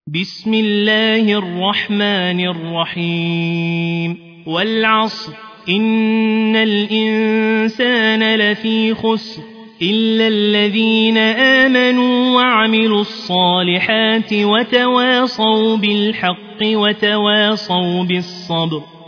بسم الله الرحمن الرحيم والعصر إن الإنسان لفي خسر إلا الذين آمنوا وعملوا الصالحات وتواصوا بالحق وتواصوا بالصبر